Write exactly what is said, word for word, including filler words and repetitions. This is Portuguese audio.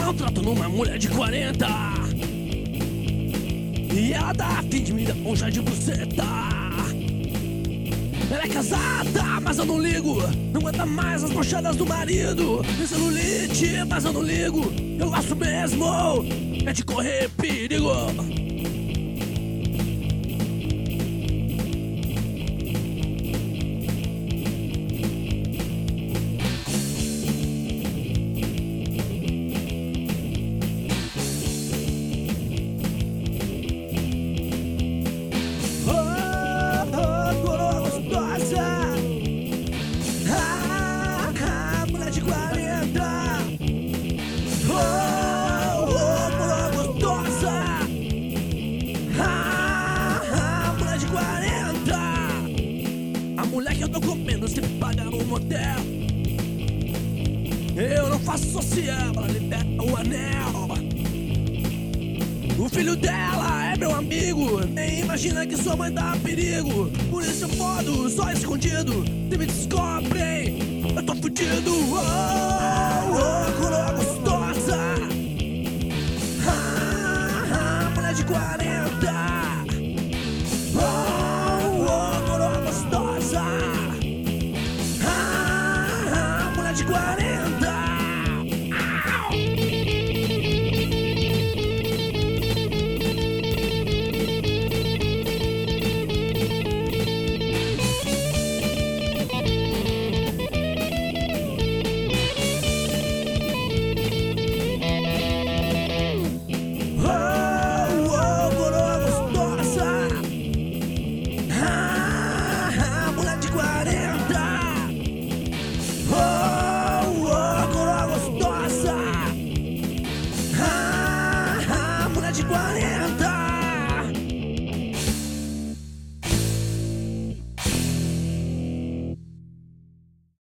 Dá um trato numa mulher de quarenta e ela dá fim de me dar um chá de buceta. Ela é casada, mas eu não ligo. Não aguenta mais as brochadas do marido. Tem celulite, mas eu não ligo. Eu gosto mesmo é de correr perigo. Moleque, eu tô comendo se paga um motel. Eu não faço social, ela libera o anel. O filho dela é meu amigo, nem imagina que sua mãe dá perigo. Por isso eu fodo, só escondido. Se me descobrem, eu tô fudido. Oh, oh, coroa gostosa. Ah, ah, mulher de quarenta. De quarenta